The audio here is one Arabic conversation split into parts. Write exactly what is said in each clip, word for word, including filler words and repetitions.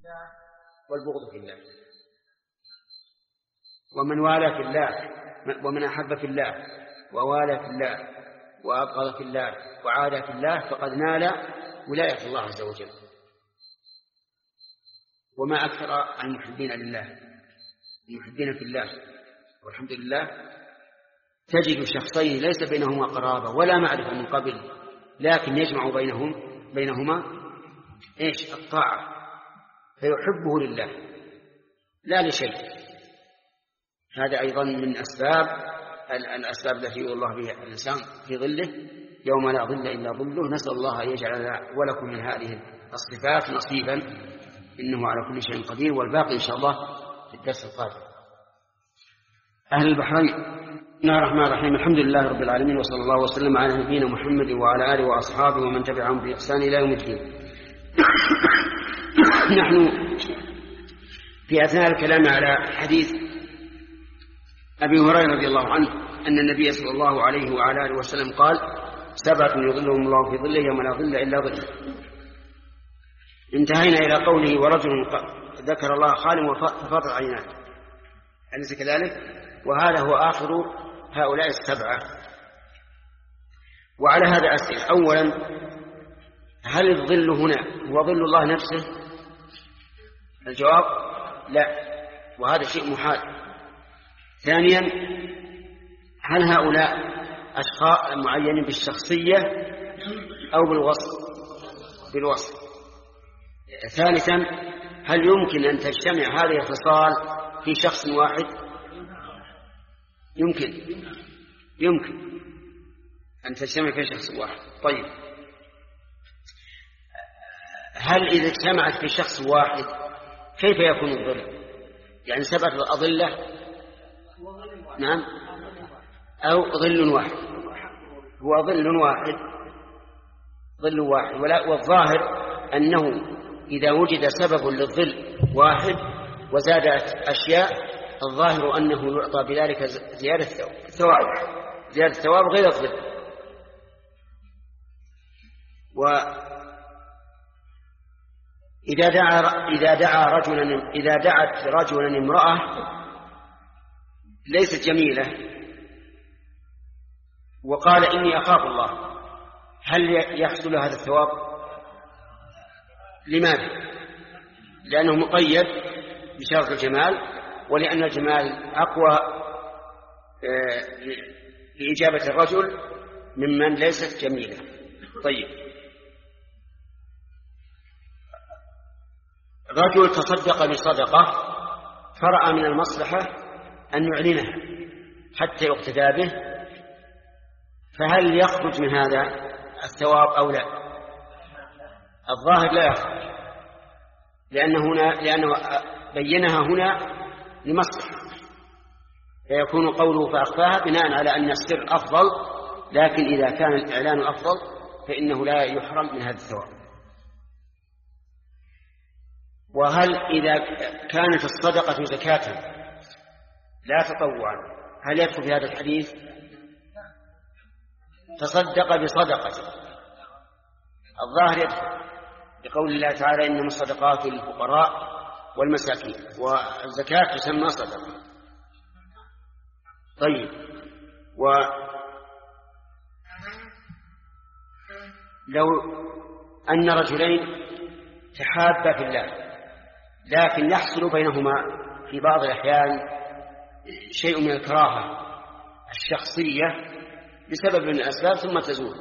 والبغض في الله. ومن والى في الله ومن أحب في الله ووالى في الله وأبغض في الله وعادى في الله فقد نال ولاية الله عز وجل. وما أكثر المحبين لله المحبين في الله، والحمد لله تجد شخصين ليس بينهما قرابة ولا معرفة من قبل، لكن يجمع بينهم بينهما إيش؟ الطاعة، فيحبه لله لا لشيء. هذا أيضا من أسباب الأسباب التي يؤذي الله بها الإنسان في ظله يوم لا ظل إلا ظله. نسأل الله أن يجعل ولكم من هذه الصفات نصيبا، إنه على كل شيء قدير. والباقي إن شاء الله في الدرس القادم. أهل البحرين، بسم الله الرحمن الرحيم. الحمد لله رب العالمين، وصلى الله وسلم على نبينا محمد وعلى آله وأصحابه ومن تبعهم بإحسان إلى يوم الدين. نحن في أثناء الكلام على حديث أبي هريرة رضي الله عنه أن النبي صلى الله عليه وعلى آله وسلم قال: سبعة يظلهم الله في ظله يوم لا ظل إلا ظله. انتهينا إلى قوله: ورجل ذكر الله خالٍ وفاضت عيناه، أليس كذلك؟ وهذا هو آخر هؤلاء السبعة. وعلى هذا أسئل: أولا، هل الظل هنا هو ظل الله نفسه؟ الجواب: لا، وهذا شيء محال. ثانيا، هل هؤلاء أشخاص معينين بالشخصية أو بالوصف؟ بالوصف. ثالثا، هل يمكن أن تجتمع هذه الخصال في شخص واحد؟ يمكن يمكن أن تجتمع في شخص واحد. طيب، هل إذا اجتمعت في شخص واحد كيف يكون الظل؟ يعني سبعة أظلة، نعم، أو ظل واحد؟ هو ظل واحد ظل واحد ولا والظاهر أنه إذا وجد سبب للظل واحد وزادت أشياء الظاهر أنه يعطى بذلك زيادة ثواب زيادة ثواب غير الظل. وإذا دعا إذا دعا رجلا إذا دعت رجلا امرأة ليست جميلة وقال: إني أخاف الله، هل يحصل هذا الثواب؟ لماذا؟ لأنه مقيد بشرط الجمال، ولأن الجمال أقوى لإجابة الرجل ممن ليست جميلة. طيب، رجل تصدق بصدقة فرأى من المصلحة أن يعلنها حتى يقتدى به، فهل يخرج من هذا الثواب أو لا؟ الظاهر لا يخرج، لأنه, هنا لأنه بينها هنا لمصلحة، فيكون قوله فأخفاها بناء على أن السر أفضل، لكن إذا كان الإعلان أفضل فإنه لا يحرم من هذا الثواب. وهل إذا كانت الصدقة زكاة لا تطوعا هل يدخل في هذا الحديث؟ تصدق بصدقة، الظاهر يدخل بقول الله تعالى: إنما الصدقات للفقراء والمساكين، والزكاة تسمى صدقة. طيب، ولو أن رجلين تحابا في الله لكن يحصل بينهما في بعض الأحيان شيء من الكراهة الشخصية بسبب من الأسباب ثم تزول،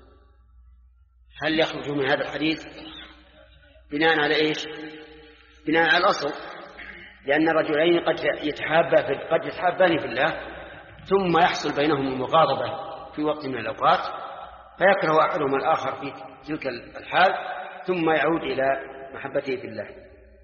هل يخرج من هذا الحديث؟ بناء على إيش؟ بناء على الأصل، لأن الرجلين قد يتحابا في قد يتحابان في الله ثم يحصل بينهم المغاضبة في وقت من الأوقات فيكره أحدهما الآخر في تلك الحال ثم يعود إلى محبته في الله.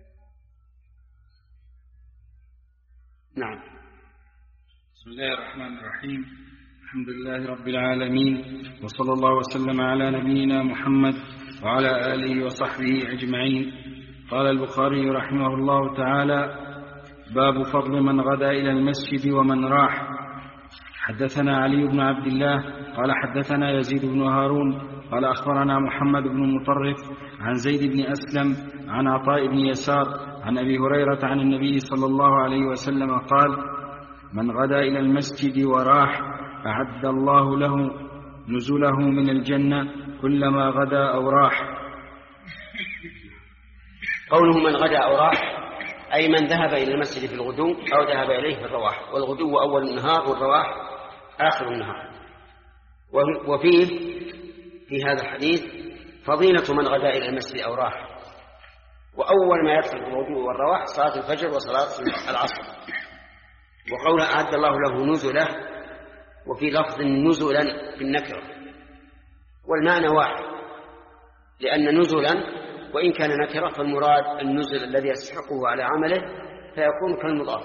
نعم. بسم الله الرحمن الرحيم. الحمد لله رب العالمين، وصلى الله وسلم على نبينا محمد وعلى آله وصحبه أجمعين. قال البخاري رحمه الله تعالى: باب فضل من غدا إلى المسجد ومن راح. حدثنا علي بن عبد الله قال حدثنا يزيد بن هارون قال أخبرنا محمد بن مطرف عن زيد بن أسلم عن عطاء بن يسار عن أبي هريرة عن النبي صلى الله عليه وسلم قال: من غدا إلى المسجد وراح أعد الله له نزله من الجنة كلما غدا أو راح. قوله من غدا أو راح أي من ذهب إلى المسجد في الغدو أو ذهب إليه في الرواح، والغدو أول النهار والرواح آخر النهار. وفيه في هذا الحديث فضيلة من غدا إلى المسجد أو راح، وأول ما يدخل الغدو والرواح صلاة الفجر وصلاة العصر. وقوله أعد الله له نزله، وفي لفظ نزلا في النكرة، والمعنى واحد، لأن نزلا وإن كان نكرة فالمراد النزل الذي يستحقه على عمله فيكون كالمضاف.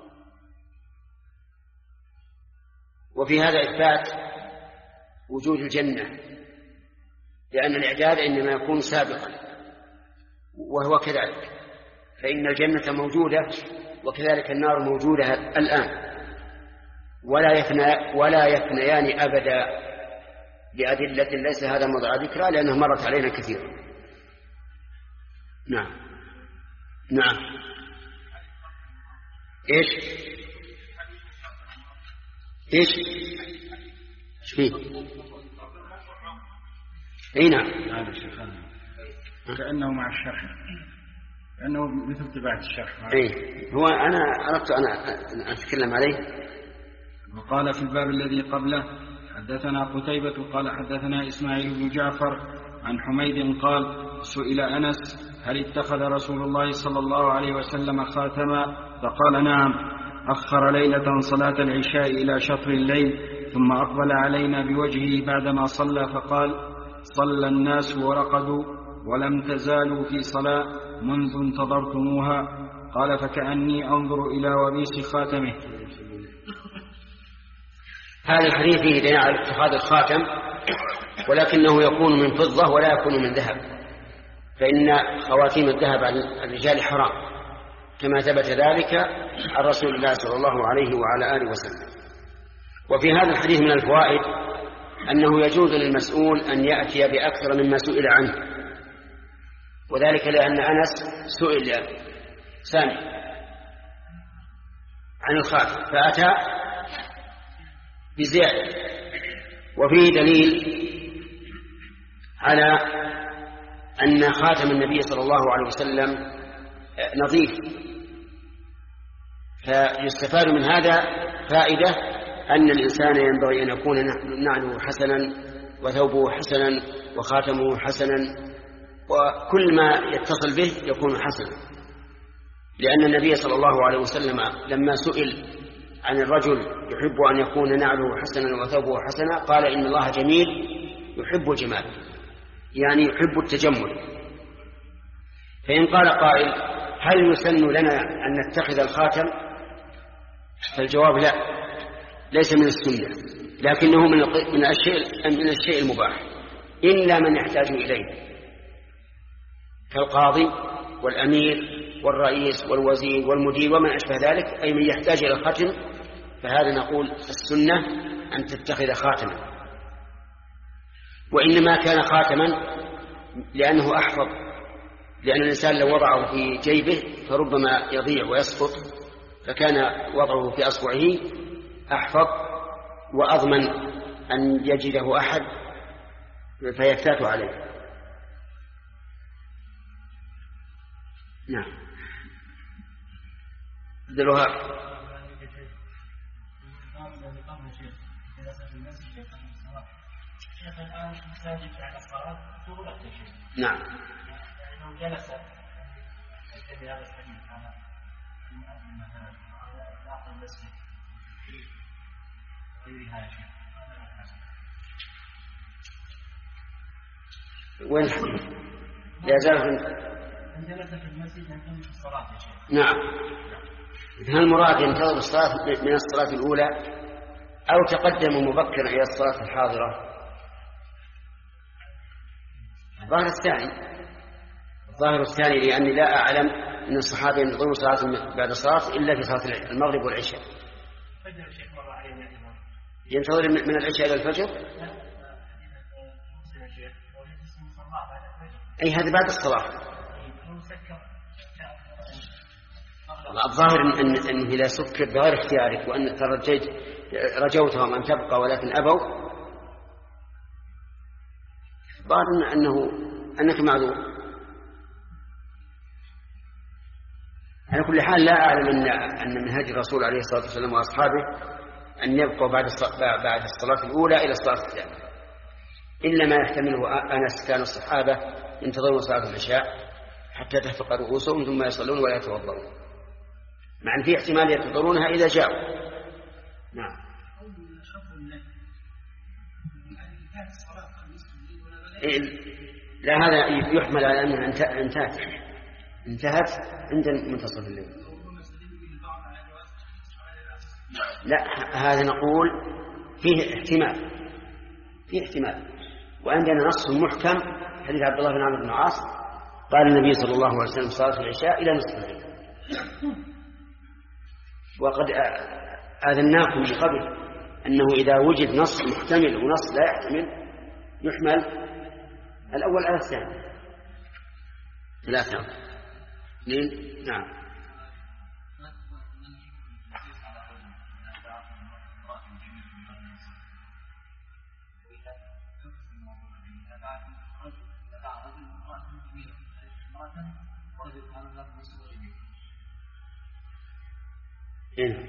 وفي هذا إثبات وجود الجنة، لأن الإعداد إنما يكون سابقا، وهو كذلك، فإن الجنة موجودة وكذلك النار موجودة الآن، ولا يفنى ولا يفنيان أبدا بأدلة ليس هذا موضع ذكرى لأنها مرت علينا كثيرا. نعم نعم إيش إيش فيه؟ أي نعم، كأنه مع الشرح، كأنه مثل تبعة الشرح. أي هو أنا أردت أن أتكلم عليه. وقال في الباب الذي قبله: حدثنا قتيبة قال حدثنا إسماعيل بن جعفر عن حميد قال: سئل أنس: هل اتخذ رسول الله صلى الله عليه وسلم خاتما؟ فقال: نعم، أخر ليلة صلاة العشاء إلى شطر الليل ثم أقبل علينا بوجهه بعدما صلى فقال: صلى الناس ورقدوا ولم تزالوا في صلاة منذ انتظرتموها. قال: فكأني أنظر إلى وبيس خاتمه. هذا الحديث فيه دليل على اتخاذ الخاتم، ولكنه يكون من فضة ولا يكون من ذهب، فإن خواتيم الذهب عن الرجال حرام، كما ثبت ذلك عن رسول الله صلى الله عليه وعلى آله وسلم. وفي هذا الحديث من الفوائد أنه يجوز للمسؤول أن يأتي بأكثر مما سئل عنه، وذلك لأن أنس سئل سامي عن الخاتم فأتى بزيادة. وفيه دليل على أن خاتم النبي صلى الله عليه وسلم نظيف، فيستفاد من هذا فائدة أن الإنسان ينبغي أن يكون نعله حسنا وثوبه حسنا وخاتمه حسنا، وكل ما يتصل به يكون حسنا، لأن النبي صلى الله عليه وسلم لما سئل عن الرجل يحب أن يكون نعله حسنا وثوبه حسنا قال: إن الله جميل يحب الجمال، يعني يحب التجمل. فإن قال قائل: هل يسن لنا أن نتخذ الخاتم؟ فالجواب لا، ليس من السنة، لكنه من من الشيء من الشيء المباح، إلا من يحتاج إليه كالقاضي والأمير والرئيس والوزير والمدير ومن أشبه ذلك، أي من يحتاج إلى الختم، فهذا نقول السنة أن تتخذ خاتما. وإنما كان خاتما لأنه أحفظ، لأن الإنسان لو وضعه في جيبه فربما يضيع ويسقط، فكان وضعه في أصبعه أحفظ وأضمن أن يجده أحد فيفتات عليه. نعم. دلوها نعم. لو جلس يستدل هذا الحديث على المؤذن مثلا على اطلاق المسجد غيرها يا شيخ، وين الحديث؟ لا زال ان جلس في المسجد ينتظر في الصلاه يا شيخ. نعم. هل المراد ينتظر الصلاه من الصلاه الاولى او تقدم مبكرا الى الصلاه الحاضره؟ الظاهر الثاني، الظاهر الثاني لأني لا أعلم أن الصحابة ينتظرون صلاة بعد الصلاة إلا في صلاة المغرب والعشاء. ينتظر من العشاء إلى الفجر؟ أي هذا بعد الصلاة. الظاهر أن أنه إذا سكر بغير اختيارك وأن ترجيت رجوتهم أن تبقى ولكن أبوا، ظاهر أنه أنك معذور. على كل حال لا أعلم أن أن منهج الرسول عليه الصلاة والسلام وأصحابه أن يبقوا بعد بعد الصلاة الأولى إلى الصلاة الثانية، إلا ما يحتمله أنس كان الصحابة ينتظرون صلاة العشاء حتى تخفق رؤوسهم ثم يصلون ولا يتوضؤون، مع أن في احتمال ينتظرونها إذا جاءوا. نعم. لا، هذا يحمل على أنها انتهت انتهت عند منتصف الليل. لا، هذا نقول فيه احتمال فيه احتمال وعندنا نص محكم حديث عبد الله بن عمرو بن العاص قال النبي صلى الله عليه وسلم صلاة العشاء إلى نصف الليل، وقد آذناكم من قبل أنه إذا وجد نص محتمل ونص لا يحتمل يحمل الأول على الثاني. ثلاثة اثنين. نعم. إيه؟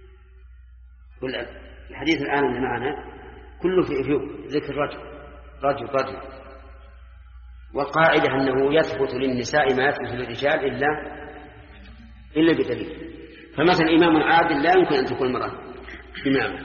الحديث الآن اللي معنا كله في ذكر رجل رجل رجل والقاعدة أنه يثبت للنساء ما يثبت للرجال إلا إلا بدليل. فمثلا إمام عادل لا يمكن أن تكون المرأة إماما.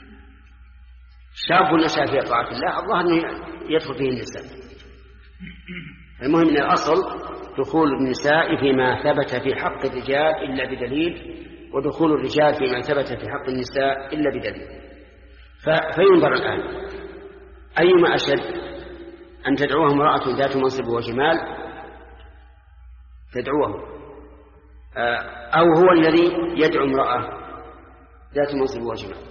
شاب نشأ في طاعة الله الله أنه يدخل فيه النساء. المهم أن الأصل دخول النساء فيما ثبت في حق الرجال إلا بدليل، ودخول الرجال فيما ثبت في حق النساء إلا بدليل. فينظر الآن أيما أشد، أن تدعوه امرأة ذات منصب وجمال تدعوه، أو هو الذي يدعو امرأة ذات منصب وجمال؟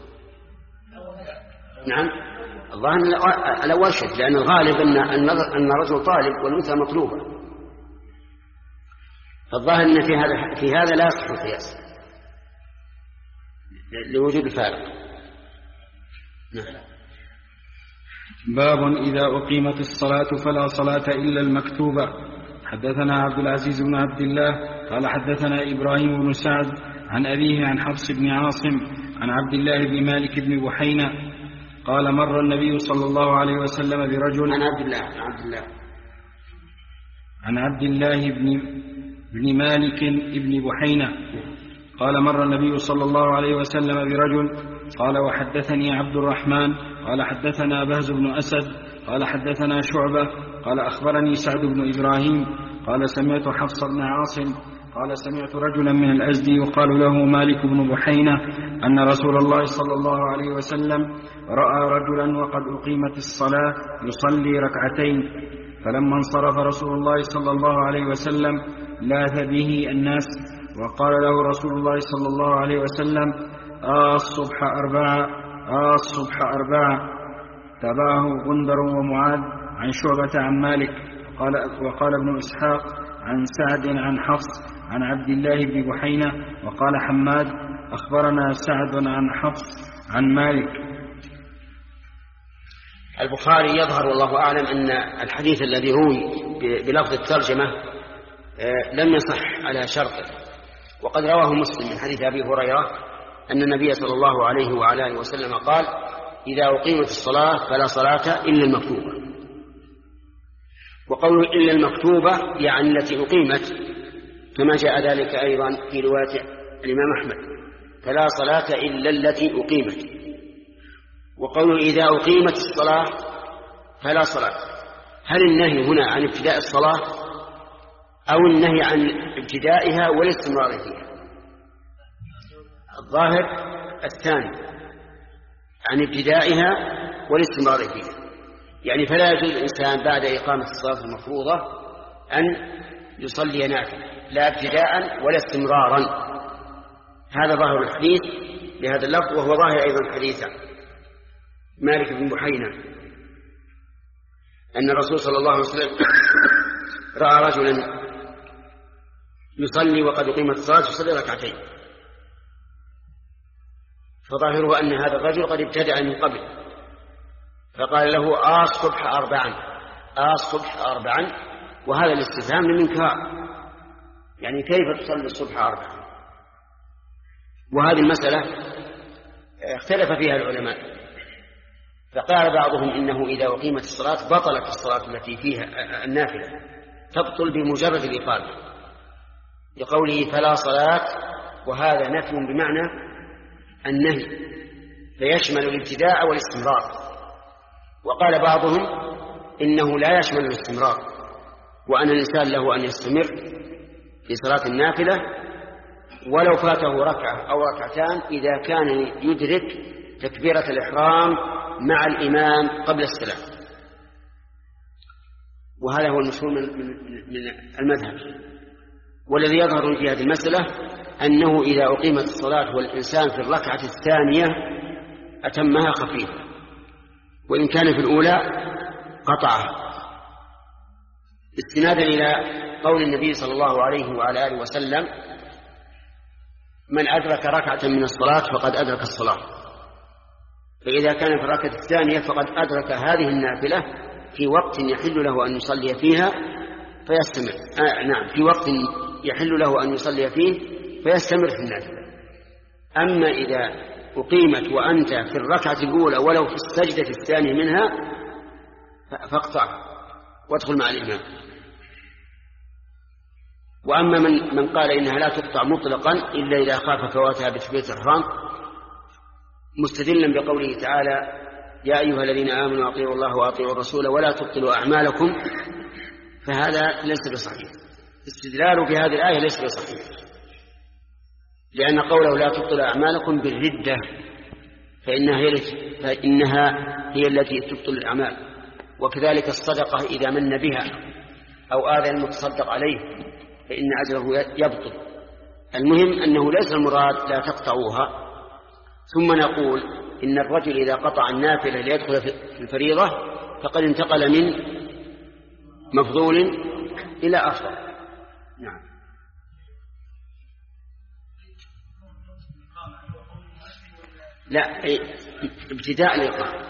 نعم، الله الأول أشد، لأن الغالب أن الرجل طالب والأنثى مطلوبة. فالظاهر أن في هذا في هذا لا يصح القياس لوجود الفارق. نعم. باب إذا أقيمت الصلاة فلا صلاة إلا المكتوبة. حدثنا عبد العزيز بن عبد الله قال حدثنا إبراهيم بن سعد عن أبيه عن حفص بن عاصم عن عبد الله بن مالك بن بحينة قال مر النبي صلى الله عليه وسلم برجل عن عبد الله عن عبد الله عن عبد الله بن بن مالك بن بحينة قال مر النبي صلى الله عليه وسلم برجل قال وحدثني عبد الرحمن قال حدثنا بهز بن أسد قال حدثنا شعبة قال أخبرني سعد بن إبراهيم قال سمعت حفص بن عاصم قال سمعت رجلا من الأزدي يقال له مالك بن بحينة أن رسول الله صلى الله عليه وسلم رأى رجلا وقد أقيمت الصلاة يصلي ركعتين، فلما انصرف رسول الله صلى الله عليه وسلم لاث به الناس وقال له رسول الله صلى الله عليه وسلم آه الصبح أربعة آه الصبح أربعة. تبعه غندر ومعاذ عن شعبة عن مالك قال وقال ابن إسحاق عن سعد عن حفص عن عبد الله بن بحينة وقال حماد أخبرنا سعد عن حفص عن مالك. البخاري يظهر والله أعلم أن الحديث الذي روي بلفظ الترجمة لم يصح على شرطه، وقد رواه مسلم من حديث أبي هريرة أن النبي صلى الله عليه وعلى آله وسلم قال إذا أقيمت الصلاة فلا صلاة إلا المكتوبة. وقوله إلا المكتوبة يعني التي أقيمت، كما جاء ذلك أيضا في رواية الإمام أحمد فلا صلاة إلا التي أقيمت. وقوله إذا أقيمت الصلاة فلا صلاة، هل النهي هنا عن ابتداء الصلاة أو النهي عن ابتدائها والاستمرار فيها؟ الظاهر الثاني، عن ابتدائها والاستمرار فيها، يعني فلا يجوز الإنسان بعد إقامة الصلاة المفروضة أن يصلي نافلة لا ابتداء ولا استمرارا. هذا ظاهر الحديث بهذا اللفظ، وهو ظاهر أيضا حديث مالك بن بحينة أن الرسول صلى الله عليه وسلم رأى رجلا يصلي وقد أقيمت الصلاة يصلي ركعتين، فظاهره أن هذا الرجل قد ابتدع من قبل، فقال له آه الصبح أربعا آه الصبح أربعا، وهذا الاستفهام للإنكار، يعني كيف تصلي الصبح أربعا؟ وهذه المسألة اختلف فيها العلماء، فقال بعضهم إنه إذا أقيمت الصلاة بطلت الصلاة التي فيها النافلة، تبطل بمجرد الإقامة، لقوله فلا صلاة، وهذا نفي بمعنى النهي فيشمل الابتداء والاستمرار. وقال بعضهم إنه لا يشمل الاستمرار، وأن الإنسان له أن يستمر في صلاة النافلة ولو فاته ركعة أو ركعتان إذا كان يدرك تكبيرة الإحرام مع الإمام قبل السلام، وهذا هو المشهور من المذهب. والذي يظهر في هذه المسألة أنه إذا أقيمت الصلاة والإنسان في الركعة الثانية أتمها خفيفة، وإن كان في الأولى قطعها، استنادا إلى قول النبي صلى الله عليه وعلى آله وسلم من أدرك ركعة من الصلاة فقد أدرك الصلاة، فإذا كان في الركعة الثانية فقد أدرك هذه النافلة في وقت يحل له أن يصلي فيها فيستمر آه نعم في وقت يحل له أن يصلي فيه فيستمر في النافلة. أما إذا أقيمت وأنت في الركعة الأولى ولو في السجدة الثانية منها فاقطع وادخل مع الإمام. وأما من, من قال إنها لا تقطع مطلقا إلا إذا خاف فواتها بتكبيرة الإحرام مستدلا بقوله تعالى يا أيها الذين آمنوا أطيعوا الله وأطيعوا الرسول ولا تبطلوا أعمالكم، فهذا ليس بصحيح، استدلاله بهذه الآية ليس بصحيح، لأن قوله لا تبطلوا أعمالكم بالردة فإنها هي, فإنها هي التي تبطل الأعمال، وكذلك الصدقة إذا من بها أو آذى المتصدق عليه فإن أجره يبطل. المهم أنه ليس المراد لا تقطعوها. ثم نقول إن الرجل إذا قطع النافلة ليدخل في الفريضة فقد انتقل من مفضول إلى أفضل. نعم. لا ابتداء الإقامة.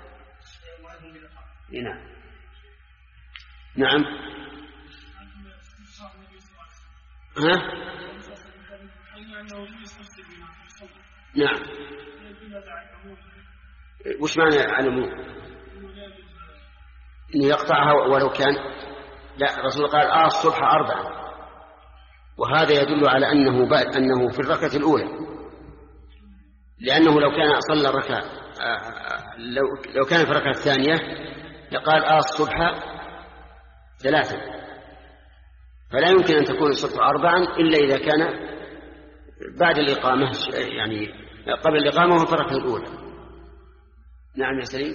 نعم نعم ها نعم وش معنى علموه إنه يقطعها ولو كان لا الرسول قال آه الصبح أربعة، وهذا يدل على أنه بعد أنه في الركعة الأولى، لأنه لو كان صلى الركعة لو لو كان في الركعة الثانية يقال آه الصبح ثلاثة، فلا يمكن أن تكون الصبح أربعا إلا إذا كان بعد الإقامة، يعني قبل الإقامة وفي الركعة الأولى. نعم يا سليم.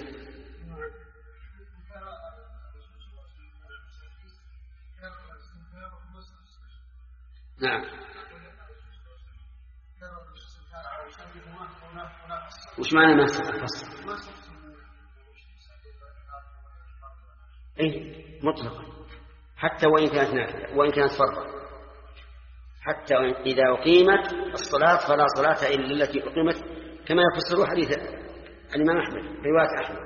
نعم وش معنى ما فصل؟ اي مطلقا حتى وان كانت نافله وان كانت فرضا، حتى اذا اقيمت الصلاه فلا صلاه الا التي اقيمت، كما يفسر حديث الامام احمد روايه احمد.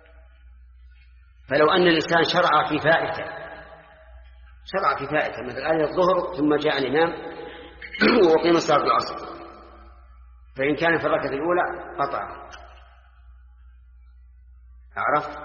فلو ان الانسان شرع في فائته شرع في فائته مثل آية الظهر ثم جاء الامام واقيم صلاه العصر، فإن كان في الركعة الأولى قطع. عرفت؟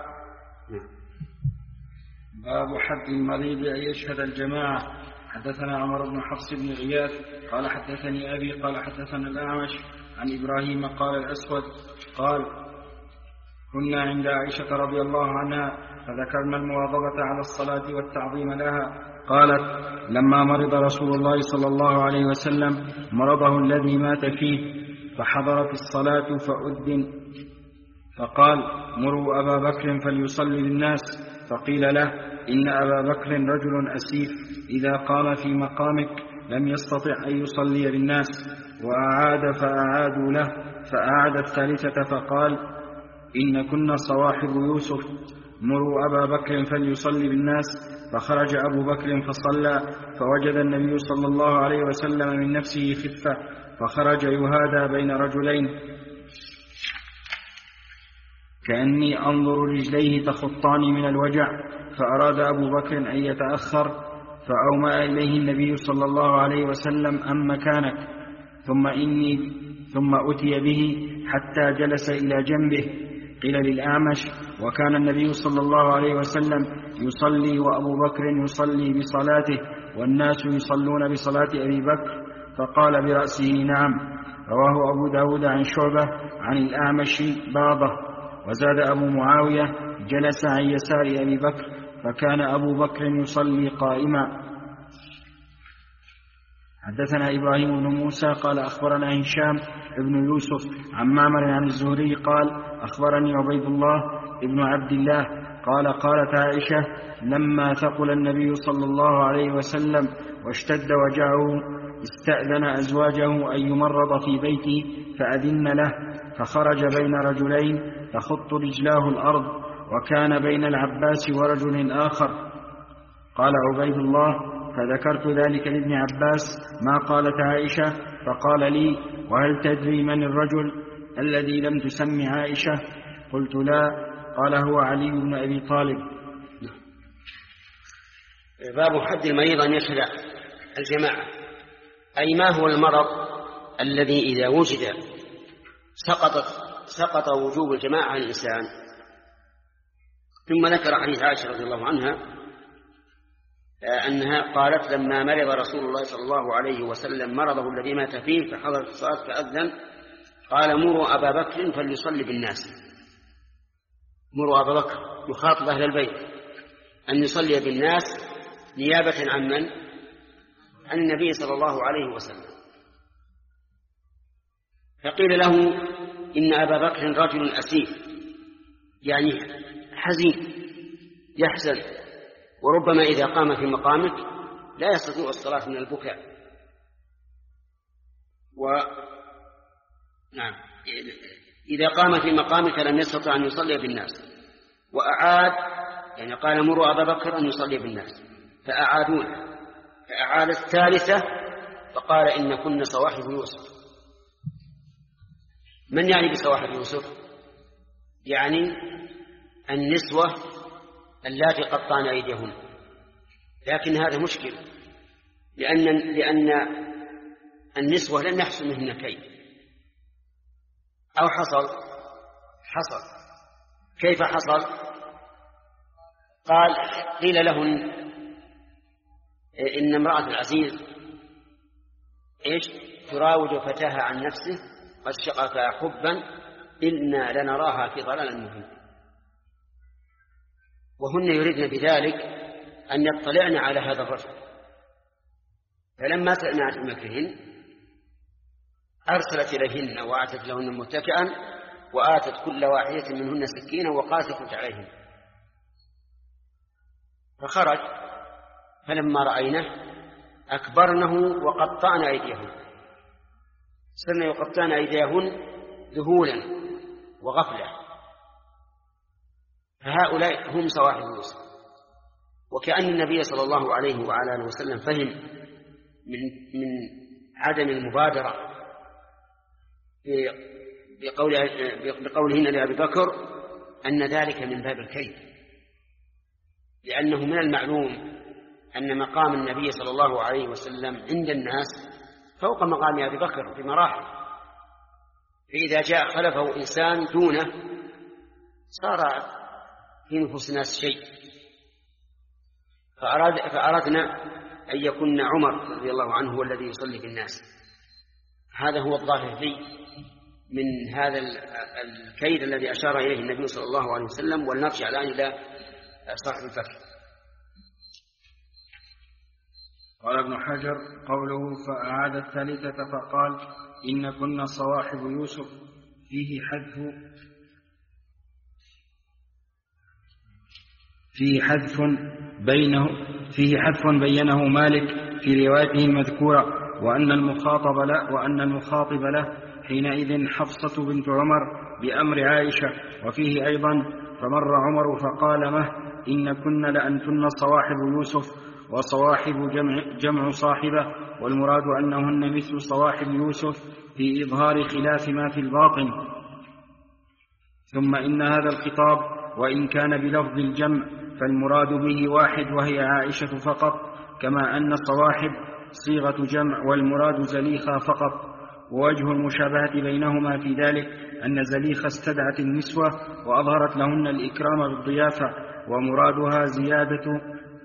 باب حد المريض أن يشهد الجماعة. حدثنا عمر بن حفص بن غياث قال حدثني أبي قال حدثنا الأعمش عن إبراهيم قال الأسود قال كنا عند عائشة رضي الله عنها فذكرنا المواظبة على الصلاة والتعظيم لها، قالت لما مرض رسول الله صلى الله عليه وسلم مرضه الذي مات فيه فحضرت الصلاة فأذن فقال مروا أبا بكر فليصلي بالناس، فقيل له إن أبا بكر رجل أسيف إذا قام في مقامك لم يستطع أن يصلي بالناس، وأعاد فأعادوا له فأعاد الثالثة فقال إن كنا صواحب يوسف مروا أبا بكر فليصلي بالناس، فخرج أبو بكر فصلى فوجد النبي صلى الله عليه وسلم من نفسه خفة فخرج يهادى بين رجلين كأني أنظر رجليه تخطان من الوجع، فأراد أبو بكر أن يتأخر فأومأ إليه النبي صلى الله عليه وسلم أم مكانك، ثم إني ثم أتي به حتى جلس إلى جنبه. قيل للأعمش: وكان النبي صلى الله عليه وسلم يصلي وأبو بكر يصلي بصلاته والناس يصلون بصلاة أبي بكر؟ فقال برأسه: نعم. رواه أبو داود عن شعبة عن الأعمش بابه. وزاد أبو معاوية: جلس عن يسار أبي بكر فكان أبو بكر يصلي قائما. حدثنا إبراهيم بن موسى قال أخبرنا هشام ابن يوسف عن معمر عن الزهري قال أخبرني عبيد الله ابن عبد الله قال قالت عائشة: لما ثقل النبي صلى الله عليه وسلم واشتد وجعه استأذن أزواجه أن يمرض في بيته فأذن له، فخرج بين رجلين تخط رجلاه الأرض، وكان بين العباس ورجل آخر. قال عبيد الله: فذكرت ذلك لابن عباس ما قالت عائشة، فقال لي: وهل تدري من الرجل الذي لم تسم عائشة؟ قلت: لا. قال: هو علي بن أبي طالب. باب حد المريض أن يشهد الجماعة، أي ما هو المرض الذي إذا وجد سقطت سقط وجوب الجماعة عن الإنسان. ثم ذكر حديث عائشة رضي الله عنها أنها قالت: لما مرض رسول الله صلى الله عليه وسلم مرضه الذي مات فيه فحضرت الصلاة فأذن قال: مروا أبا بكر فليصلي بالناس. مروا أبا بكر يخاطب أهل البيت أن يصلي بالناس نيابة عن من؟ عن النبي صلى الله عليه وسلم. فقيل له: إن أبا بكر رجل أسيف، يعني حزين يحزن، وربما إذا قام في مقامك لا يستطيع الصلاة من البكاء. و نعم إذا قام في مقامك لم يستطع أن يصلي بالناس. وأعاد، يعني قال: مروا أبا بكر أن يصلي بالناس، فأعادوه. فأعاد الثالثة فقال: إن كن صواحب يوسف. من يعني بصواحب يوسف؟ يعني النسوة اللاتي قطعن أيديهن. لكن هذا مشكل، لأن لأن النسوة لم يحصل منهن كيد، أو حصل حصل كيف حصل؟ قال: قيل لهن إن امرأة العزيز إيش تراود فتاها عن نفسه قد شغفها حبا إنا لنراها في ضلال مبين. وهن يريدن بذلك أن يطلعن على هذا الرجل، فلما سمعت بمكرهن أرسلت إليهن وآتت لهن متكئا وآتت كل واحدة منهن سكينا وقالت: اخرج عليهن. فخرج، فلما رأينه أكبرنه وقطعن أيديهن، صرنا يقطعن أيديهن ذهولا وغفلة. فهؤلاء هم صواحب يوسف. وكأن النبي صلى الله عليه وعلى آله وسلم فهم من من عدم المبادرة بقولهن لأبي بكر أن ذلك من باب الكيد، لأنه من المعلوم أن مقام النبي صلى الله عليه وسلم عند الناس فوق مقام أبي بكر بمراحل، فإذا جاء خلفه إنسان دونه صار في نفوس الناس شيء. فأراد فأردنا أن يكون عمر رضي الله عنه هو الذي يصلي بالناس. هذا هو الظاهر لي من هذا الكيد الذي أشار إليه النبي صلى الله عليه وسلم. ولنرجع الآن إلى صاحب الفتح. قال ابن حجر: قوله فأعاد الثالثة فقال: إن كنا صواحب يوسف، فيه حذف فيه حذف بينه فيه حذف بينه مالك في روايته المذكورة، وأن المخاطب له وأن المخاطب له حينئذ حفصة بنت عمر بأمر عائشة. وفيه أيضا: فمر عمر فقال: مه إن كن لأنتن صواحب يوسف، وصواحب جمع, جمع صاحبة، والمراد أنهن مثل صواحب يوسف في إظهار خلاف ما في الباطن. ثم إن هذا الخطاب وإن كان بلفظ الجمع فالمراد به واحد وهي عائشة فقط، كما أن صواحب صيغة جمع والمراد زليخة فقط. ووجه المشابهة بينهما في ذلك أن زليخة استدعت النسوة وأظهرت لهن الإكرام بالضيافة، ومرادها زيادة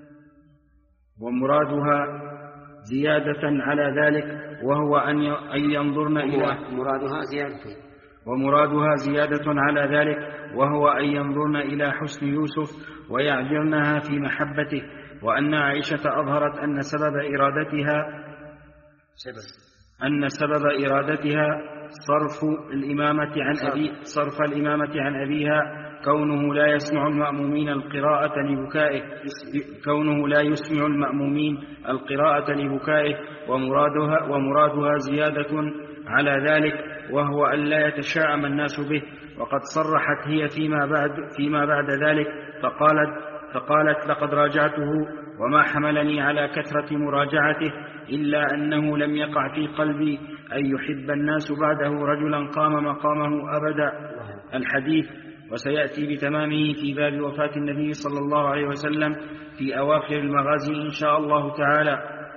ومرادها زيادة على ذلك وهو أن ينظرن إلى مرادها زيادة ومرادها زيادة على ذلك وهو أن ينظرن إلى حسن يوسف ويعجرنها في محبته. وأن عائشة أظهرت أن سبب إرادتها سبب أن سبب إرادتها صرف الإمامة عن أبي صرف الإمامة عن أبيها كونه لا يسمع المأمومين القراءة لبكائه كونه لا يسمع المأمومين القراءة لبكائه ومرادها ومرادها زيادة على ذلك وهو أن لا يتشاءم الناس به. وقد صرحت هي فيما بعد فيما بعد ذلك فقالت فقالت لقد راجعته وما حملني على كثرة مراجعته إلا أنه لم يقع في قلبي أن يحب الناس بعده رجلا قام مقامه أبدا الحديث. وسيأتي بتمامه في باب وفاة النبي صلى الله عليه وسلم في أواخر المغازي إن شاء الله تعالى.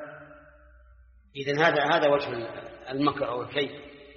إذن هذا هذا وجه المكر أو الكيد.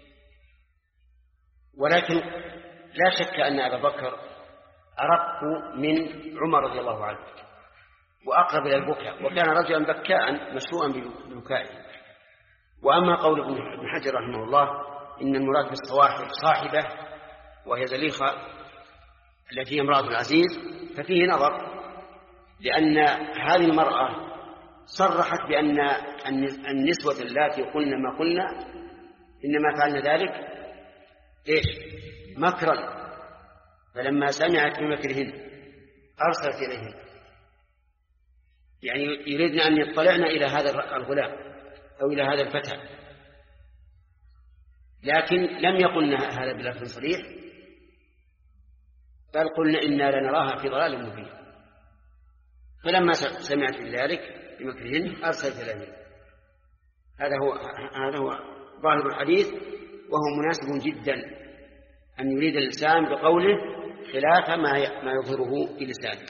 ولكن لا شك أن أبا بكر أرق من عمر رضي الله عنه وأقرب إلى البكاء، وكان رجلا بكاء مشروعا ببكائه. وأما قول ابن حجر رحمه الله إن المراد بالصواحب صاحبة وهي زليخة التي هي امرأة العزيز ففيه نظر، لأن هذه المرأة صرحت بأن النسوة اللاتي قلن ما قلنا إنما فعلن ذلك إيش مكرا، فلما سمعت بمكرهن أرسلت إليهن، يعني يريدن أن يطلعن إلى هذا الغلام أو إلى هذا الفتى، لكن لم يقلن هذا بلفظ صريح، بل قلنا إنا لنراها في ضلال مبين. فلما سمعت بذلك بمكرهن أرسلت إليهن. هذا هو هذا هو ظاهر الحديث، وهو مناسب جدا أن يريد الإنسان بقوله خلاف ما ما يظهره بلسانه.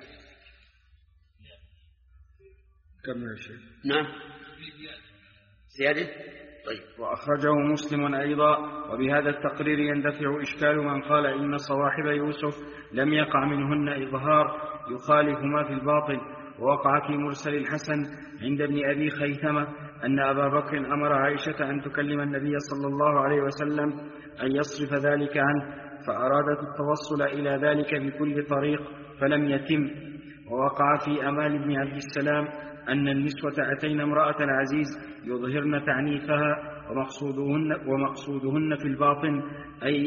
كمل شيء. نعم زيادة. طيب. وأخرجه مسلم أيضا. وبهذا التقرير يندفع إشكال من قال إن صواحب يوسف لم يقع منهن إظهار يخالف ما في الباطل. ووقع في مرسل الحسن عند ابن أبي خيثمة أن أبا بكر أمر عائشة أن تكلم النبي صلى الله عليه وسلم أن يصرف ذلك عنه، فأرادت التوصل إلى ذلك بكل طريق فلم يتم. ووقع في أمال بن عبد السلام أن النسوة أتين امرأة العزيز يظهرن تعنيفها ومقصودهن, ومقصودهن في الباطن أي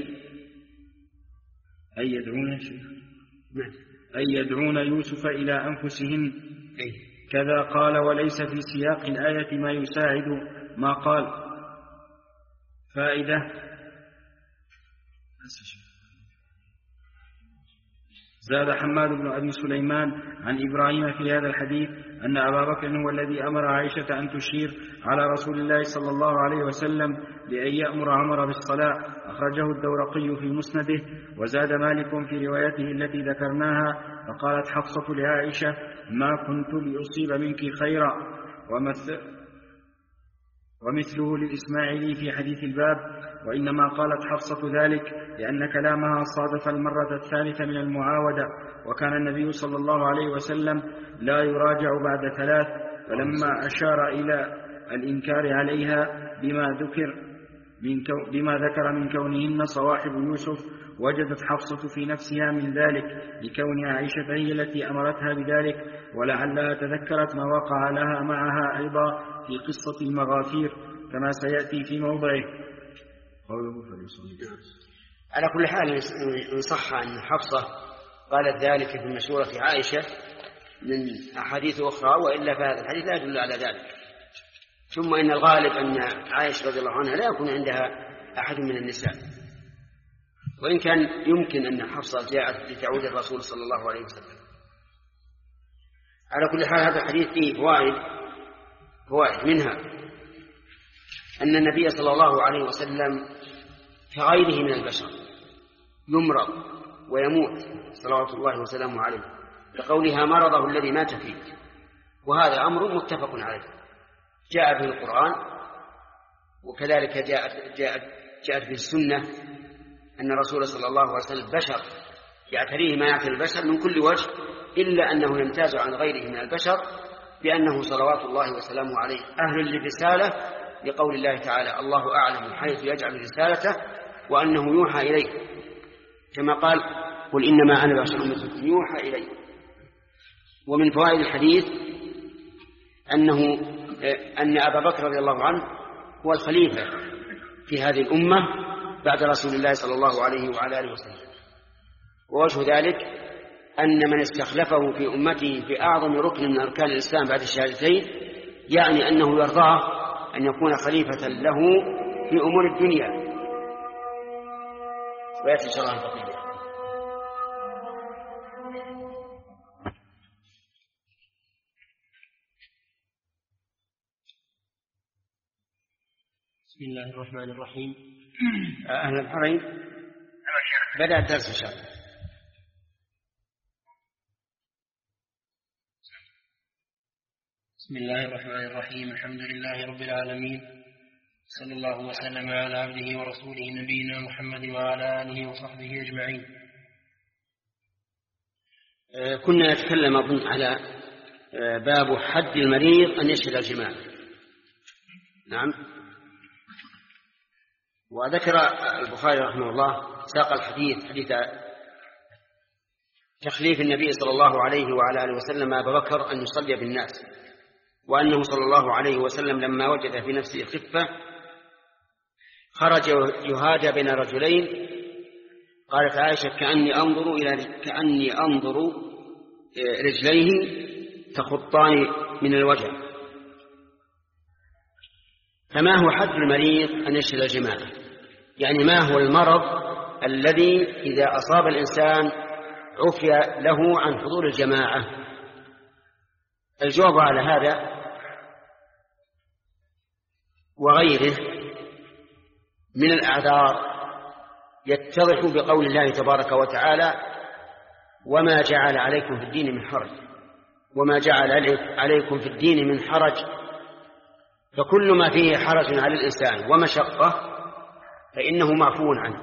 أي يدعون أي يدعون يوسف إلى أنفسهن كذا قال، وليس في سياق الآية ما يساعد ما قال. فائدة: زاد حماد بن أبي سليمان عن إبراهيم في هذا الحديث أن أبا بكر هو الذي أمر عائشة أن تشير على رسول الله صلى الله عليه وسلم بأن يأمر عمر بالصلاة. أخرجه الدورقي في مسنده. وزاد مالك في روايته التي ذكرناها فقالت حفصة لعائشة: ما كنت لأصيب منك خيرا. ومثل ومثله للإسماعيلي في حديث الباب. وإنما قالت حفصة ذلك لأن كلامها صادف المرة الثالثة من المعاودة، وكان النبي صلى الله عليه وسلم لا يراجع بعد ثلاث، فلما أشار إلى الإنكار عليها بما ذكر من كو بما ذكر من كونهن صواحب يوسف وجدت حفصة في نفسها من ذلك لكون عائشة هي التي أمرتها بذلك، ولعلها تذكرت ما وقع لها معها أيضا في قصة المغافير كما سيأتي في موضعه. على كل حال إن صح أن حفصة قالت ذلك في مشورة عائشة من أحاديث أخرى، وإلا فهذا الحديث لا يدل على ذلك. ثم إن الغالب أن عائشة رضي الله عنها لا يكون عندها أحد من النساء، وإن كان يمكن أن حفصة جاءت لتعود الرسول صلى الله عليه وسلم. على كل حال هذا الحديث فيه فوائد فوائد منها أن النبي صلى الله عليه وسلم كغيره من البشر يمرض ويموت صلوات الله وسلامه عليه، لقولها مرضه الذي مات فيه، وهذا أمر متفق عليه جاء في القرآن، وكذلك جاءت, جاءت, جاءت في السنة أن الرسول صلى الله عليه وسلم بشر يعتريه ما يعتري البشر من كل وجه، إلا أنه يمتاز عن غيره من البشر بأنه صلوات الله وسلامه عليه أهل للرسالة، لقول الله تعالى الله أعلم حيث يجعل رسالته وأنه يوحى إليه، كما قال قل إنما أنا بشر مثلكم يوحى إليه. ومن فوائد الحديث أنه أن أبا بكر رضي الله عنه هو الخليفة في هذه الأمة بعد رسول الله صلى الله عليه وعلى آله وسلم، ووجه ذلك أن من استخلفه في أمته في أعظم ركن من أركان الإسلام بعد الشهادتين يعني أنه يرضاه أن يكون خليفة له في أمور الدنيا، ويأتي شرعا فقيا. بسم الله الرحمن الرحيم. أهل الحرين بدأ الدرس إن شاء الله. بسم الله الرحمن الرحيم. الحمد لله رب العالمين، صلى الله وسلم على عبده ورسوله نبينا محمد وعلى آله وصحبه أجمعين. كنا نتكلم أظن على باب حد المريض أن يشهد الجماع. نعم. وذكر البخاري رحمه الله ساق الحديث حديث تخليف النبي صلى الله عليه وعلى آله وسلم أبا بكر أن يصلي بالناس، وأنه صلى الله عليه وسلم لما وجد في نفسه خفة خرج يهادى بين رجلين. قالت عائشة كأني أنظر إلى كأني أنظر رجليه تخطان من الوجه. فما هو حد المريض أن يشهد الجماعة؟ يعني ما هو المرض الذي إذا أصاب الإنسان عفي له عن حضور الجماعة؟ الجواب على هذا وغيره من الأعذار يتضح بقول الله تبارك وتعالى وما جعل عليكم في الدين من حرج، وما جعل عليكم في الدين من حرج، فكل ما فيه حرج على الإنسان ومشقة فإنه معفو عنه.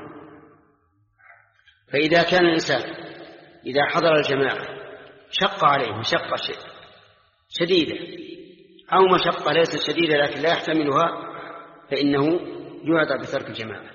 فإذا كان الإنسان إذا حضر الجماعة شق عليه مشقة شديدة أو مشقة ليست شديدة لكن لا يحتملها فإنه يعذر بترك الجماعة.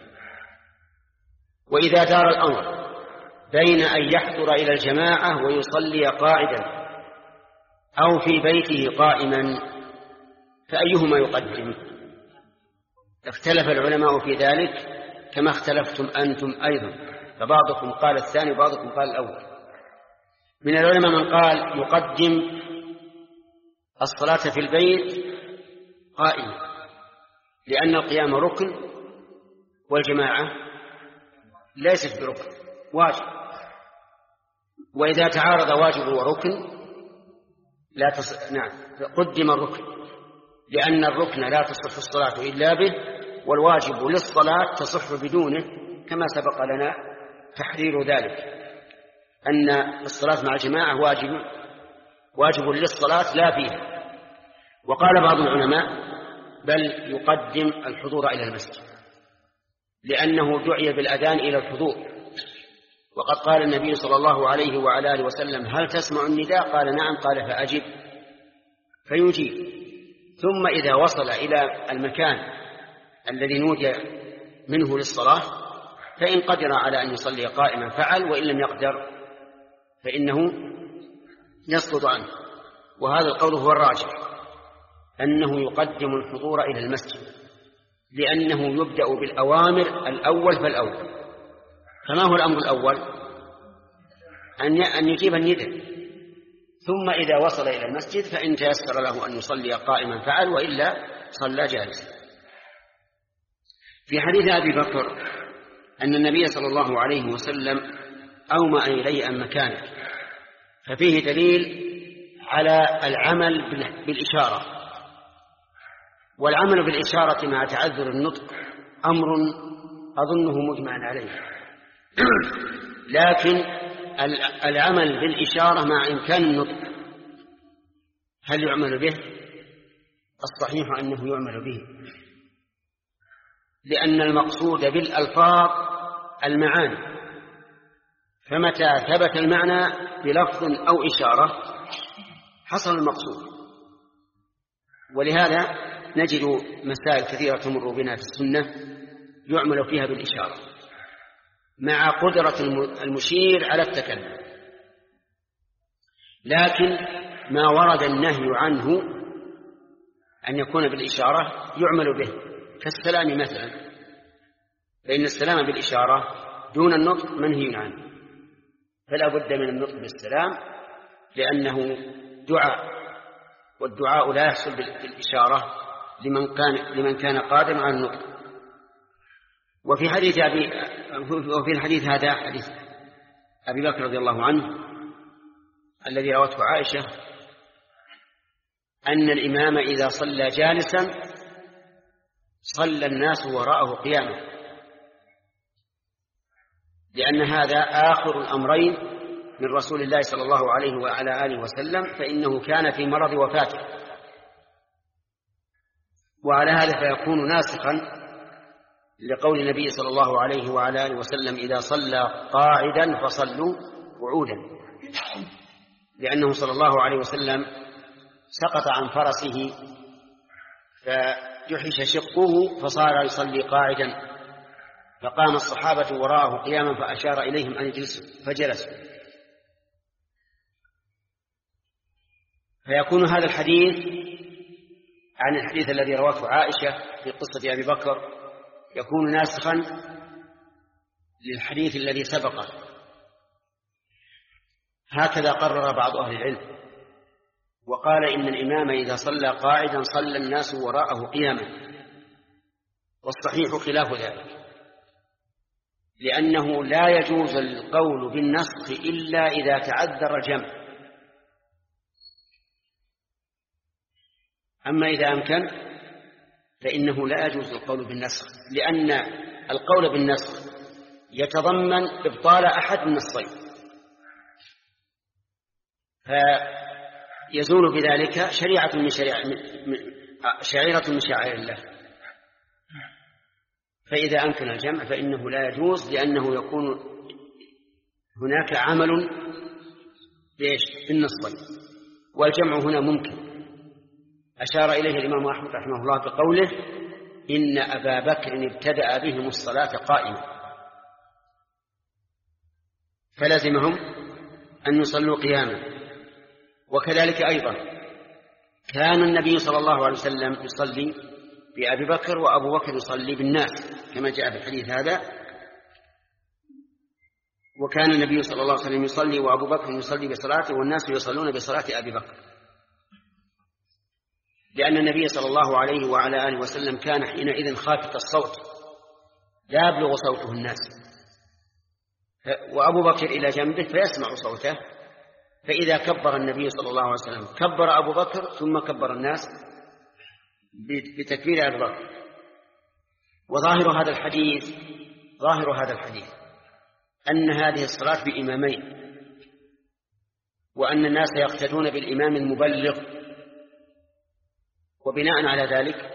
وإذا دار الأمر بين أن يحضر إلى الجماعة ويصلي قاعدا أو في بيته قائما فأيهما يقدم؟ اختلف العلماء في ذلك كما اختلفتم أنتم أيضا، فبعضكم قال الثاني وبعضكم قال الأول. من العلماء من قال يقدم الصلاة في البيت قائما لأن القيام ركن والجماعة ليست بركن واجب، وإذا تعارض واجب وركن لا تص... نعم قدم الركن لأن الركن لا تصح الصلاة إلا به، والواجب للصلاة تصح بدونه كما سبق لنا تحرير ذلك أن الصلاة مع الجماعة واجب واجب للصلاة لا فيها. وقال بعض العلماء بل يقدم الحضور إلى المسجد لأنه دعي بالأذان إلى الحضور، وقد قال النبي صلى الله عليه وعلى آله وسلم هل تسمع النداء؟ قال نعم، قال فأجب فيجيب. ثم إذا وصل إلى المكان الذي نودي منه للصلاة فإن قدر على أن يصلي قائما فعل، وإن لم يقدر فإنه يسقط عنه. وهذا القول هو الراجح أنه يقدم الحضور إلى المسجد لأنه يبدأ بالأوامر الأول فالأول. فما هو الأمر الأول؟ أن يجيب النداء، ثم إذا وصل إلى المسجد فإن تيسر له أن يصلي قائما فعل، وإلا صلى جالسا. في حديث أبي بكر أن النبي صلى الله عليه وسلم أومأ إليه أن مكانه، ففيه دليل على العمل بالإشارة، والعمل بالإشارة مع تعذر النطق أمر أظنه مجمع عليه، لكن العمل بالإشارة مع إمكان النطق هل يعمل به؟ الصحيح أنه يعمل به، لأن المقصود بالألفاظ المعاني، فمتى ثبت المعنى بلفظ أو إشارة حصل المقصود. ولهذا نجد مسائل كثيرة تمر بنا في السنة يعمل فيها بالإشارة مع قدرة المشير على التكلم، لكن ما ورد النهي عنه أن يكون بالإشارة يعمل به، كالسلام مثلا، فإن السلام بالإشارة دون النطق منهي عنه، فلا بد من النطق بالسلام لأنه دعاء، والدعاء لا يحصل بالإشارة لمن كان لمن كان قادر على النطق. وفي حديث أبي وفي الحديث هذا حديث أبي بكر رضي الله عنه الذي روته عائشة أن الإمام إذا صلى جالسا صلى الناس وراءه قياما، لأن هذا آخر الأمرين من رسول الله صلى الله عليه وعلى آله وسلم، فإنه كان في مرض وفاته، وعلى هذا فيكون ناسخا لقول النبي صلى الله عليه وعلى آله وسلم إذا صلى قاعدا فصلوا قعودا، لأنه صلى الله عليه وسلم سقط عن فرسه فجحش شقه فصار يصلي قاعدا، فقام الصحابة وراءه قياما فأشار إليهم أن يجلسوا فجلسوا. فيكون هذا الحديث عن الحديث الذي رواه عائشة في قصة أبي بكر يكون ناسخا للحديث الذي سبقه. هكذا قرر بعض أهل العلم وقال إن الإمام إذا صلى قاعدا صلى الناس وراءه قياما، والصحيح خلاف ذلك، لأنه لا يجوز القول بالنسخ إلا إذا تعذر الجمع، أما إذا أمكن فإنه لا يجوز القول بالنسخ، لأن القول بالنسخ يتضمن إبطال أحد من النصين، فيزول بذلك شريعة من شريعة شعيرة من شعائر الله. فإذا أمكن الجمع فإنه لا يجوز، لأنه يكون هناك عمل بالنصين، والجمع هنا ممكن. أشار إليه الإمام أحمد رحمه الله بقوله إن أبا بكر ابتدأ بهم الصلاة قائمة، فلزمهم أن يصلوا قياما. وكذلك أيضا كان النبي صلى الله عليه وسلم يصلي بأبي بكر وأبو بكر يصلي بالناس كما جاء في الحديث هذا، وكان النبي صلى الله عليه وسلم يصلي وأبو بكر يصلي بصلاته والناس يصلون بصلاة أبي بكر، لأن النبي صلى الله عليه وعلى آله وسلم كان حينئذ خافت الصوت لا يبلغ صوته الناس، وأبو بكر إلى جنبه فيسمع صوته، فإذا كبر النبي صلى الله عليه وسلم كبر أبو بكر ثم كبر الناس بتكبير أبي بكر. وظاهر هذا الحديث ظاهر هذا الحديث أن هذه الصلاة بإمامين، وأن الناس يقتدون بالإمام المبلغ، وبناء على ذلك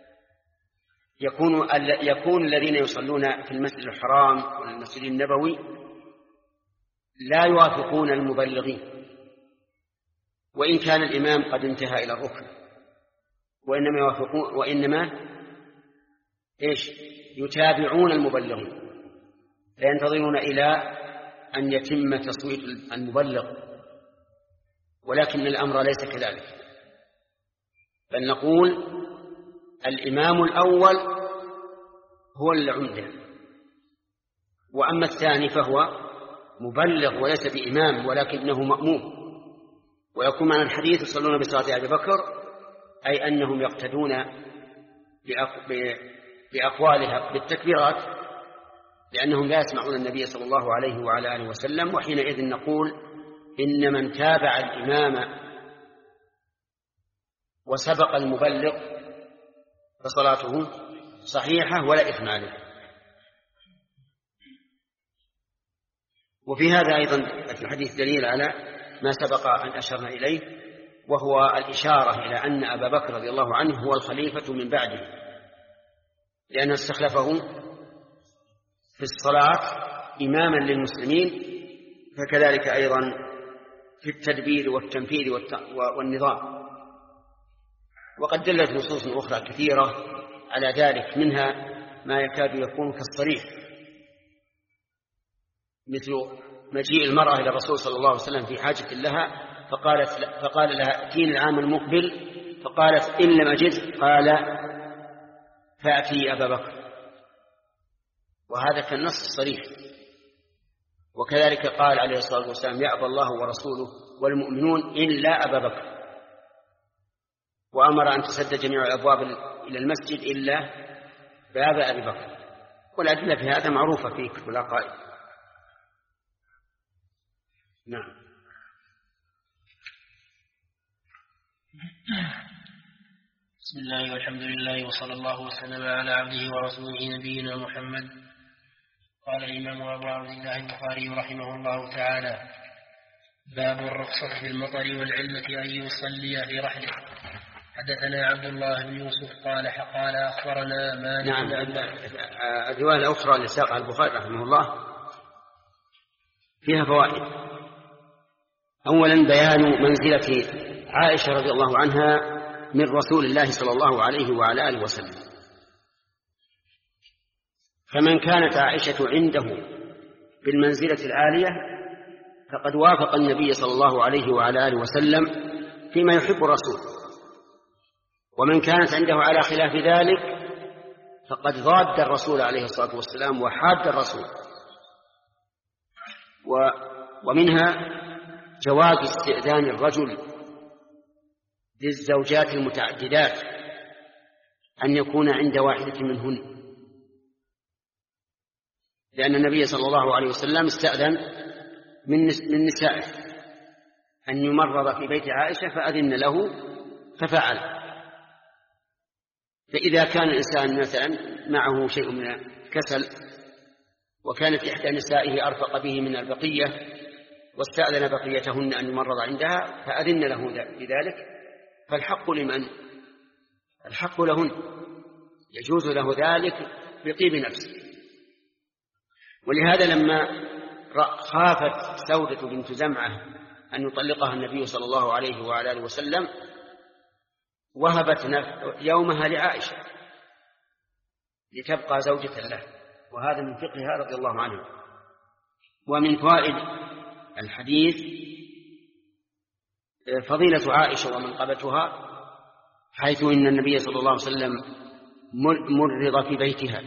يكون يكون الذين يصلون في المسجد الحرام والمسجد النبوي لا يوافقون المبلغين، وإن كان الإمام قد انتهى إلى الركن، وإنما يوافقون وإنما إيش يتابعون المبلغين، لا ينتظرون إلى أن يتم تصويت المبلغ، ولكن الأمر ليس كذلك، بل نقول الإمام الأول هو العمدة، وأما الثاني فهو مبلغ وليس بإمام ولكنه مأموم. ويكون معنى الحديث يصلون بصلاة أبي بكر أي أنهم يقتدون بأقوالها بالتكبيرات، لأنهم لا يسمعون النبي صلى الله عليه وعلى آله وسلم. وحينئذ نقول إن من تابع الإمام وسبق المبلغ فصلاته صحيحة ولا إثم عليه. وفي هذا أيضا في الحديث دليل على ما سبق أن أشرنا إليه، وهو الإشارة إلى أن أبا بكر رضي الله عنه هو الخليفة من بعده، لأنه استخلفه في الصلاة إماما للمسلمين، فكذلك أيضا في التدبير والتنفيذ والنظام. وقد دلت نصوص أخرى كثيرة على ذلك، منها ما يكاد يكون كالصريح، مثل مجيء المرأة إلى الرسول صلى الله عليه وسلم في حاجة لها، فقالت فقال لها ائتيني العام المقبل، فقالت إن لم أجد قال فأتي أبا بكر، وهذا كالنص الصريح. وكذلك قال عليه الصلاة والسلام يأبى الله ورسوله والمؤمنون إلا أبا بكر، وأمر أن تسد جميع الأبواب إلى المسجد إلا باب أبي بكر. والأدلة في هذا معروفة في كتب العقائد. نعم. بسم الله والحمد لله وصلى الله وسلم على عبده ورسوله نبينا محمد. قال الإمام أبو عبد الله البخاري رحمه الله تعالى: باب الرخصة في المطر والعلة أن يصلي في رحله. حدثنا عبد الله بن يوسف قال قال أخبرنا مالك. نعم. الرواية الأخرى لساق البخاري رحمه الله فيها فوائد. أولا بيان منزلة عائشة رضي الله عنها من رسول الله صلى الله عليه وعلى آله وسلم، فمن كانت عائشة عنده بالمنزلة العالية فقد وافق النبي صلى الله عليه وعلى آله وسلم فيما يحب الرسول، ومن كانت عنده على خلاف ذلك فقد ضاد الرسول عليه الصلاة والسلام وحاد الرسول. ومنها جواز استئذان الرجل للزوجات المتعددات أن يكون عند واحدة منهن، لأن النبي صلى الله عليه وسلم استأذن من نسائه أن يمرض في بيت عائشة فأذن له ففعل. فإذا كان الإنسان مثلا معه شيء من الكسل وكانت إحدى نسائه أرفق به من البقية واستأذن بقيتهن أن يمرض عندها فأذن له بذلك، فالحق لمن؟ الحق لهن، يجوز له ذلك بطيب نفسه. ولهذا لما خافت سودة بنت زمعة أن يطلقها النبي صلى الله عليه وعلى آله وسلم وهبت يومها لعائشة لتبقى زوجة له، وهذا من فقهها رضي الله عنه. ومن فوائد الحديث فضيلة عائشة ومنقبتها، حيث إن النبي صلى الله عليه وسلم مرض في بيتها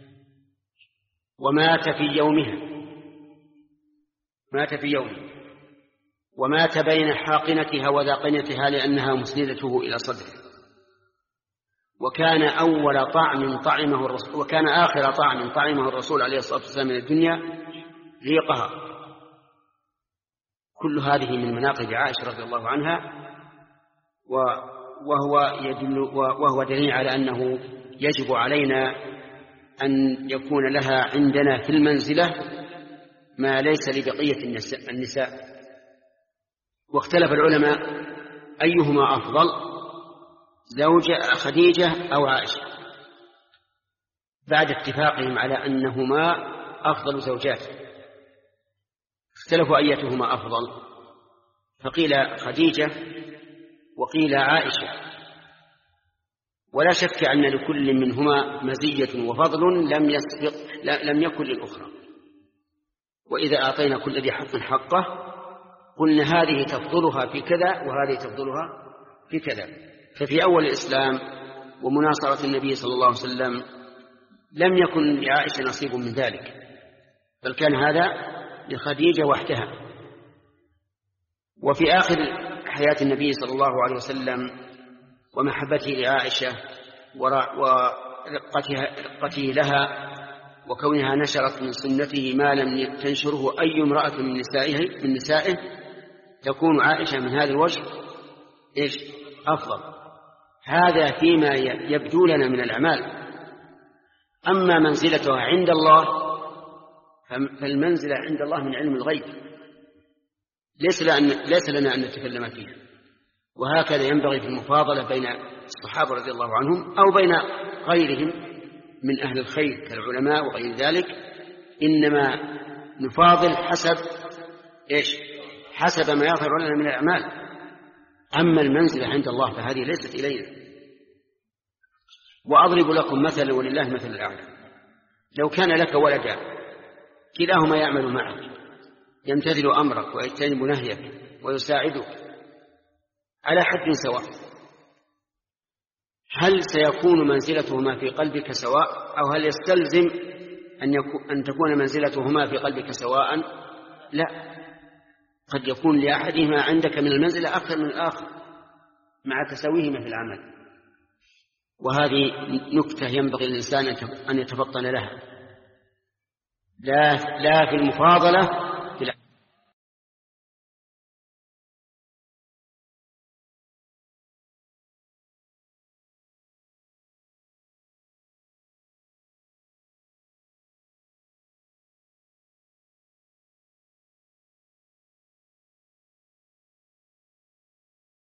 ومات في يومها مات في يومه ومات بين حاقنتها وذاقنتها لأنها مسندته إلى صدره، وكان أول طعم طعمه الرسول وكان آخر طعم طعمه الرسول عليه الصلاة والسلام من الدنيا ريقها. كل هذه من مناقب عائشة رضي الله عنها، وهو يدل وهو دليل على أنه يجب علينا أن يكون لها عندنا في المنزلة ما ليس لبقية النساء. واختلف العلماء أيهما أفضل، زوجة خديجة أو عائشة، بعد اتفاقهم على أنهما أفضل زوجات. اختلفوا أيتهما أفضل، فقيل خديجة وقيل عائشة. ولا شك أن لكل منهما مزية وفضل لم يسبق لم يكن للأخرى. وإذا أعطينا كل ذي حق حقه قلنا هذه تفضلها في كذا وهذه تفضلها في كذا. ففي أول الإسلام ومناصرة النبي صلى الله عليه وسلم لم يكن لعائشة نصيب من ذلك، بل كان هذا لخديجة وحدها. وفي آخر حياة النبي صلى الله عليه وسلم ومحبته لعائشة ورقته لها وكونها نشرت من سنته ما لم تنشره أي امرأة من نسائه من نسائه تكون عائشة من هذا الوجه إيش أفضل. هذا فيما يبدو لنا من الأعمال. أما منزلتها عند الله فالمنزلة عند الله من علم الغيب، ليس لنا, ليس لنا أن نتكلم فيها. وهكذا ينبغي في المفاضلة بين الصحابة رضي الله عنهم أو بين غيرهم من أهل الخير كالعلماء وغير ذلك، إنما نفاضل حسب إيش؟ حسب ما يظهر لنا من الأعمال. أما المنزلة عند الله فهذه ليست إلينا. وأضرب لكم مثلا ولله مثل الأعلى. لو كان لك ولدان كلاهما يعمل معك، يمتثل أمرك ويجتنب نهيك ويساعدك على حد سواء، هل سيكون منزلتهما في قلبك سواء؟ أو هل يستلزم أن, أن تكون منزلتهما في قلبك سواء؟ لا، قد يكون لأحدهما عندك من المنزلة أكثر من الآخر مع تساويهما في العمل. وهذه نكتة ينبغي للإنسان أن يتفطن لها، لا, لا في المفاضلة